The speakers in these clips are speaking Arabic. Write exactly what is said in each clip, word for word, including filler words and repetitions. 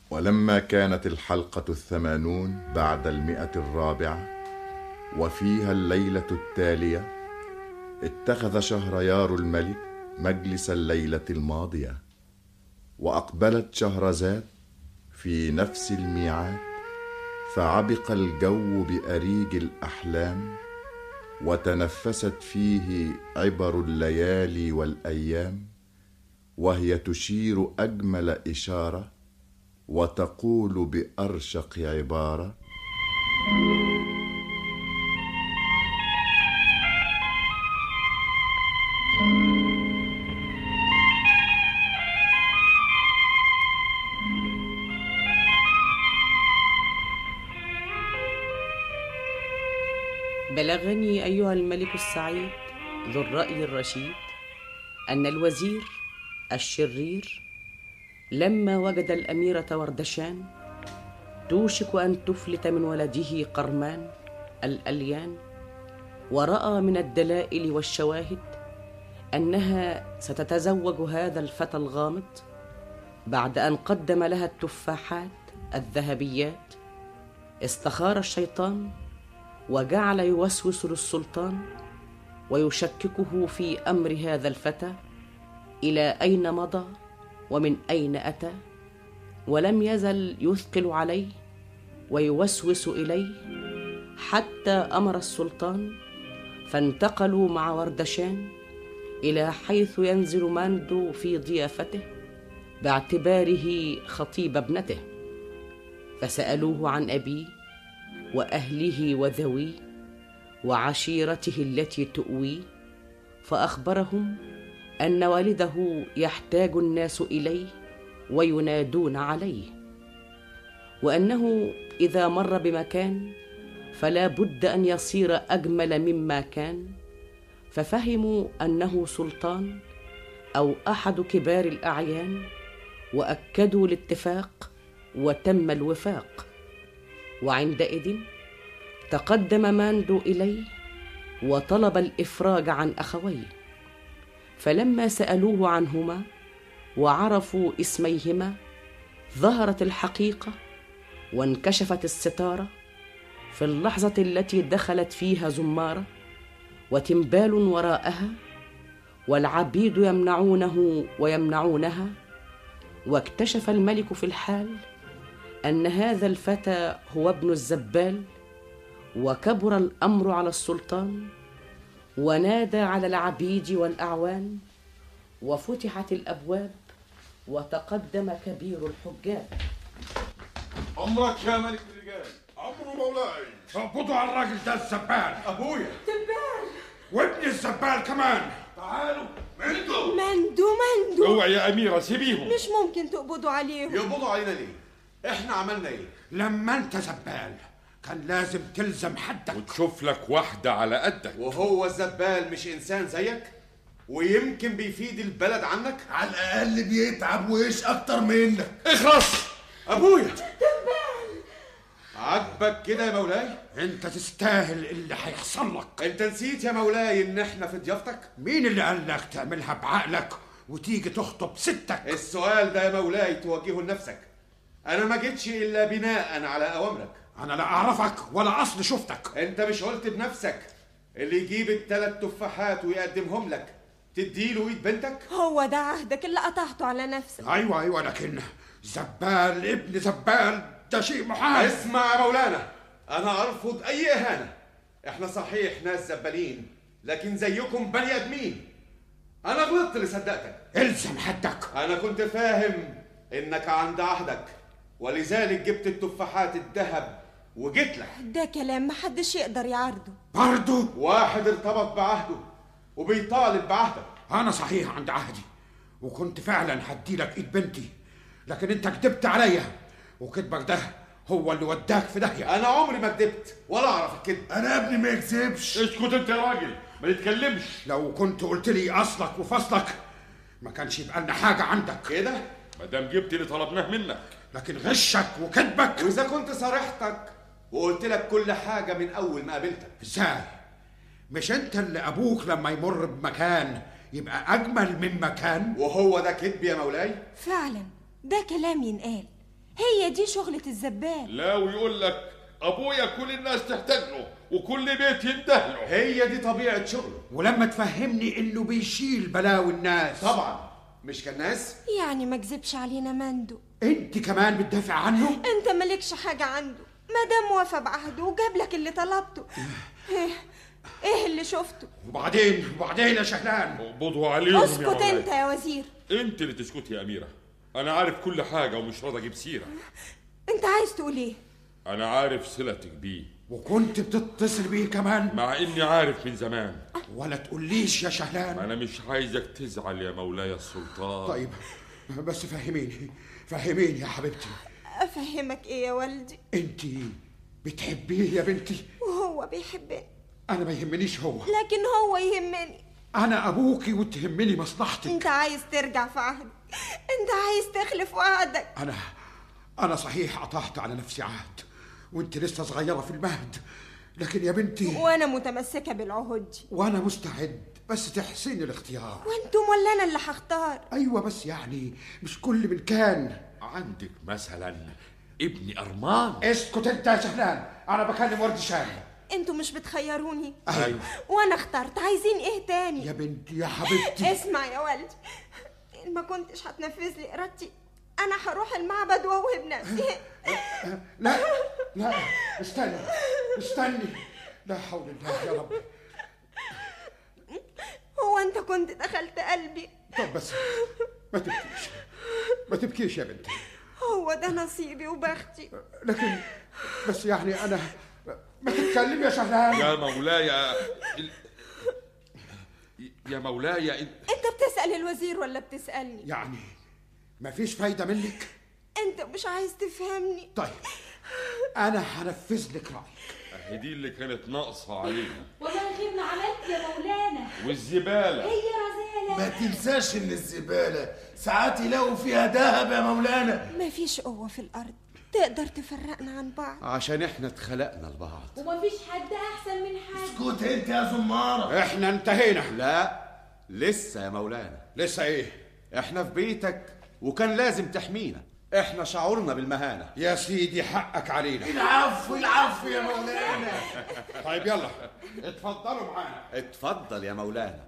ولما كانت الحلقة الثمانون بعد المئة الرابعة وفيها الليلة التالية، اتخذ شهريار الملك مجلس الليلة الماضية، وأقبلت شهرزاد في نفس الميعاد، فعبق الجو بأريج الأحلام، وتنفست فيه عبر الليالي والأيام، وهي تشير أجمل إشارة وتقول بأرشق عبارة: بلغني أيها الملك السعيد ذو الرأي الرشيد أن الوزير الشرير لما وجد الأميرة وردشان توشك أن تفلت من ولده قرمان الأليان، ورأى من الدلائل والشواهد أنها ستتزوج هذا الفتى الغامض بعد أن قدم لها التفاحات الذهبيات، استخار الشيطان وجعل يوسوس للسلطان ويشككه في أمر هذا الفتى، إلى أين مضى ومن أين أتى، ولم يزل يثقل عليه ويوسوس إليه حتى أمر السلطان، فانتقلوا مع وردشان إلى حيث ينزل ماندو في ضيافته باعتباره خطيب ابنته، فسألوه عن أبيه وأهله وذويه وعشيرته التي تؤويه، فأخبرهم أن والده يحتاج الناس إليه وينادون عليه، وأنه إذا مر بمكان فلا بد أن يصير أجمل مما كان، ففهموا أنه سلطان أو أحد كبار الأعيان، وأكدوا الاتفاق وتم الوفاق. وعندئذ تقدم ماندو إليه وطلب الإفراج عن أخويه، فلما سألوه عنهما وعرفوا اسميهما ظهرت الحقيقة وانكشفت الستارة في اللحظة التي دخلت فيها زمارة وتنبال وراءها والعبيد يمنعونه ويمنعونها، واكتشف الملك في الحال أن هذا الفتى هو ابن الزبال، وكبر الأمر على السلطان، ونادى على العبيد والأعوان، وفتحت الأبواب وتقدم كبير الحجاج. أمرك يا ملك الرجال. أمر مولاي. اقبضوا على الراجل ده الزبال. أبويا زبال وابن الزبال كمان. تعالوا. مندو مندو مندو اوعي يا أميرة سيبيهم. مش ممكن تقبضوا عليهم. يقبضوا علينا ليه؟ إحنا عملنا إيه؟ لما أنت زبال كان لازم تلزم حدك وتشوف لك واحدة على قدك. وهو الزبال مش إنسان زيك؟ ويمكن بيفيد البلد عنك؟ على الأقل بيتعب وإيش أكتر منك. اخرس أبويا. عجبك كده يا مولاي؟ انت تستاهل اللي هيحصل لك. انت نسيت يا مولاي ان احنا في ضيافتك؟ مين اللي قال لك تعملها بعقلك وتيجي تخطب ستك؟ السؤال ده يا مولاي توجهه لنفسك. انا ما جيتش الا بناء على اوامرك. انا لا اعرفك ولا اصل شفتك. انت مش قلت بنفسك اللي يجيب الثلاث تفاحات ويقدمهم لك تديله ايد بنتك؟ هو ده عهدك اللي قطعته على نفسك. ايوه ايوه لكن زبال ابن زبال ده شيء محال. اسمع يا مولانا، انا ارفض اي اهانه. احنا صحيح ناس زبالين لكن زيكم بني ادمين. انا غلطت اللي صدقتك. الزم حدك. انا كنت فاهم انك عند عهدك ولذلك جبت التفاحات الذهب وجيت لك. ده كلام محدش يقدر يعارضه. برضه واحد ارتبط بعهده وبيطالب بعهدك. انا صحيح عند عهدي وكنت فعلا هدي لك ايد بنتي، لكن انت كدبت عليا وكدبك ده هو اللي وداك في داهيه. انا عمري ما كدبت ولا اعرف الكذب. أنا ابني ما يكذبش. اسكت انت يا راجل ما تتكلمش. لو كنت قلت لي اصلك وفصلك ما كانش يبقى لنا حاجه عندك كده ما دام جبت اللي طلبناه منك. لكن غشك وكذبك. واذا كنت صارحتك وقلت لك كل حاجه من اول ما قابلتك. ازاي؟ مش انت اللي ابوك لما يمر بمكان يبقى اجمل من مكان؟ وهو ده كذب يا مولاي؟ فعلا ده كلام ينقال. هي دي شغلة الزبال. لا، ويقول لك ابويا كل الناس تحتاج له وكل بيت ينده له. هي دي طبيعة شغله. ولما تفهمني انه بيشيل بلاوي الناس. طبعا مش كالناس. يعني ما كذبش علينا مندو. انت كمان بتدافع عنه؟ انت مالكش حاجة عنده، ما دام وفى بعهده وجاب لك اللي طلبته. ايه ايه اللي شفته؟ وبعدين وبعدين يا شهلان اقبضوا عليهم. اسكت انت يا وزير. انت اللي تسكتي يا اميره، انا عارف كل حاجه ومش راضي اجيب سيره. انت عايز تقول ايه؟ انا عارف صلتك بيه وكنت بتتصل بيه كمان مع اني عارف من زمان. ولا تقوليش يا شهلان. انا مش عايزك تزعل يا مولاي السلطان. طيب بس فهميني فهميني يا حبيبتي. افهمك ايه يا والدي؟ انت بتحبيه يا بنتي وهو بيحبني. انا ما يهمنيش هو، لكن هو يهمني. انا ابوكي وتهمني مصلحتك. انت عايز ترجع في عهدك، انت عايز تخلف وعدك. انا انا صحيح قطعت على نفسي عهد وانت لسه صغيره في المهد، لكن يا بنتي وانا متمسكه بالعهود دي. وانا مستعد، بس تحسيني الاختيار. وانتم ولا انا اللي هختار؟ ايوه بس يعني مش كل من كان. عندك مثلا ابني ارمان. اسكت انت يا شهلان، انا بكلم ورد شان. انتوا مش بتخيروني؟ ايوه وانا اخترت، عايزين ايه تاني؟ يا بنتي يا حبيبتي. اسمع يا والدي، ان ما كنتش هتنفذ لي ارادتي انا هروح المعبد واوهب نفسي. لا لا استني استني، لا حول الله يا رب. هو انت كنت دخلت قلبي؟ طب بس ما تبكيش ما تبكيش يا بنتي. هو ده نصيبي وبختي. لكن بس يعني انا ما تتكلم يا شهلان. يا مولاي يا مولاي انت بتسأل الوزير ولا بتسألني؟ يعني ما فيش فايدة منك؟ انت مش عايز تفهمني. طيب انا هنفذ لك رأيك. دي اللي كانت ناقصة علينا. والله خير ما عملت يا مولانا. والزبالة هي رزالة. ما تنساش ان الزبالة ساعات يلاقوا فيها دهب يا مولانا. مفيش قوة في الأرض تقدر تفرقنا عن بعض، عشان احنا اتخلقنا لبعض. ومفيش حد أحسن من حد. اسكت انت يا زمارة. احنا انتهينا. لا لسه يا مولانا. لسه ايه؟ احنا في بيتك وكان لازم تحمينا. احنا شعورنا بالمهانة. يا سيدي حقك علينا. العفو العفو يا مولانا. طيب يلا اتفضلوا معانا. اتفضل يا مولانا.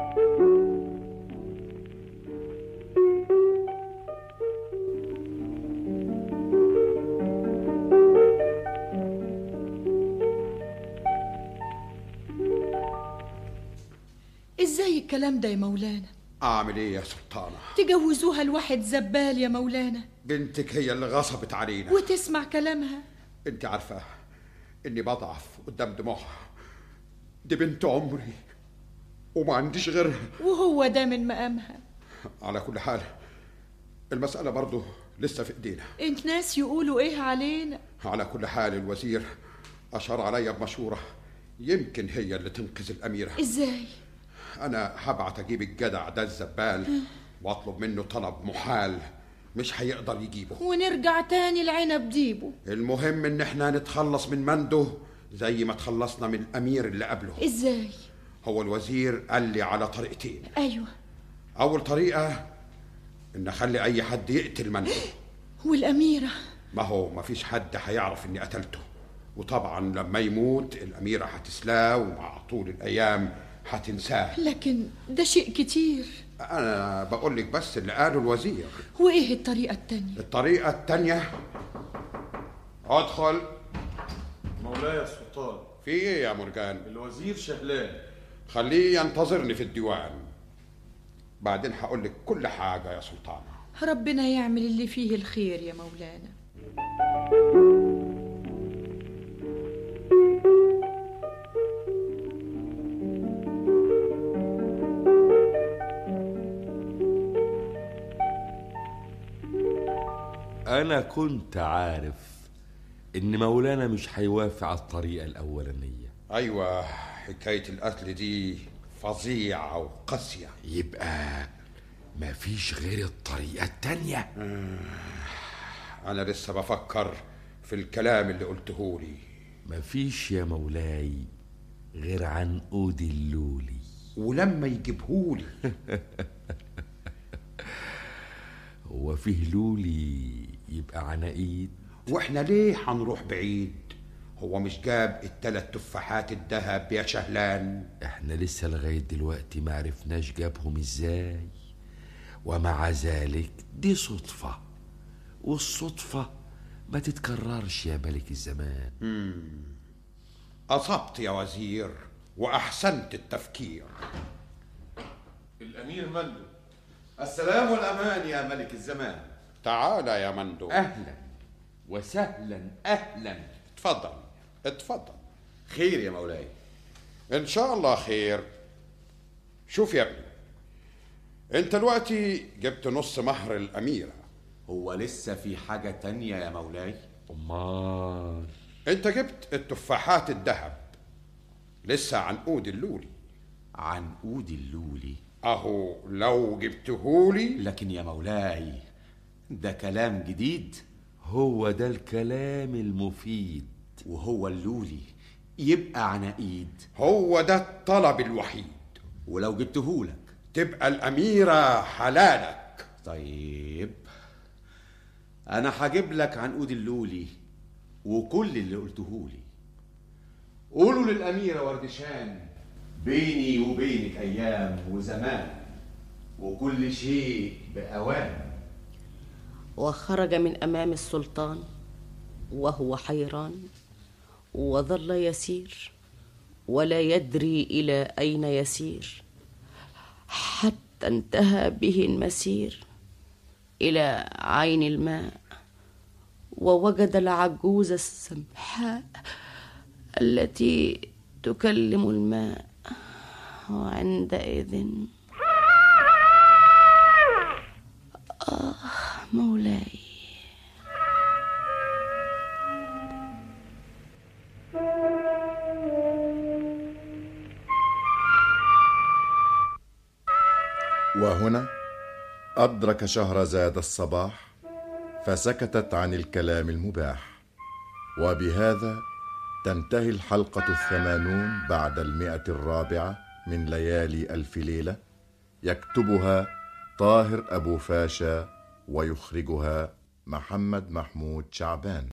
ازاي الكلام ده يا مولانا؟ اعمل ايه يا سلطانة؟ تجوزوها لواحد زبال يا مولانا. بنتك هي اللي غصبت علينا وتسمع كلامها. انت عارفة اني بضعف قدام دموعها. دي بنت عمري وما عنديش غيرها. وهو ده من مقامها. على كل حال المسألة برضو لسه في ايدينا. انت ناس يقولوا ايه علينا. على كل حال الوزير اشار عليا بمشورة يمكن هي اللي تنقذ الاميرة. ازاي؟ انا هبعت اجيب الجدع ده الزبال واطلب منه طلب محال مش هيقدر يجيبه، ونرجع تاني العنب ديبه. المهم ان احنا نتخلص من منده زي ما تخلصنا من الامير اللي قبله. ازاي؟ هو الوزير قال لي على طريقتين. ايوه. اول طريقة ان اخلي اي حد يقتل منده. والاميرة؟ ما هو ما فيش حد هيعرف اني قتلته، وطبعا لما يموت الاميرة هتسلاه ومع طول الايام هتنساه. لكن ده شيء كتير. انا بقول لك بس اللي قاله الوزير. وايه الطريقة التانية؟ الطريقة التانية ادخل. مولاي السلطان. في ايه يا مرجان؟ الوزير شهلان. خليه ينتظرني في الديوان، بعدين هقول لك كل حاجة يا سلطانة. ربنا يعمل اللي فيه الخير يا مولانا. أنا كنت عارف إن مولانا مش هيوافق على الطريقة الأولانية. أيوة حكاية القتل دي فظيعة وقاسية. يبقى مفيش غير الطريقة التانية. أنا لسه بفكر في الكلام اللي قلتهولي. مفيش يا مولاي غير عنقود اللولي. ولما يجيبهولي هو فيه لولي يبقى عناقيد؟ واحنا ليه هنروح بعيد؟ هو مش جاب التلات تفاحات الذهب يا شهلان؟ احنا لسه لغاية دلوقتي معرفناش جابهم ازاي، ومع ذلك دي صدفة، والصدفة ما تتكررش يا ملك الزمان. مم. أصبت يا وزير وأحسنت التفكير. الأمير مندو. السلام والأمان يا ملك الزمان. تعال يا مندو. أهلا وسهلا. أهلا. اتفضل اتفضل. خير يا مولاي؟ إن شاء الله خير. شوف يا ابني، انت دلوقتي جبت نص مهر الأميرة. هو لسه في حاجة تانية يا مولاي؟ أمال؟ انت جبت التفاحات الذهب، لسه عنقود اللولي. عنقود اللولي؟ اهو لو جبتهولي. لكن يا مولاي ده كلام جديد. هو ده الكلام المفيد. وهو اللولي يبقى عناقيد؟ هو ده الطلب الوحيد. ولو جبتهولك تبقى الأميرة حلالك. طيب أنا هجيب لك عنقود اللولي وكل اللي قلتهولي. قولوا للأميرة وردشان بيني وبينك أيام وزمان، وكل شيء بأوان. وخرج من أمام السلطان وهو حيران، وظل يسير ولا يدري إلى أين يسير، حتى انتهى به المسير إلى عين الماء، ووجد العجوز السمحاء التي تكلم الماء. وعندئذ آه مولاي. وهنا أدرك شهرزاد الصباح، فسكتت عن الكلام المباح. وبهذا تنتهي الحلقة الثمانون بعد المئة الرابعة من ليالي ألف ليلة. يكتبها طاهر أبو فاشا، ويخرجها محمد محمود شعبان.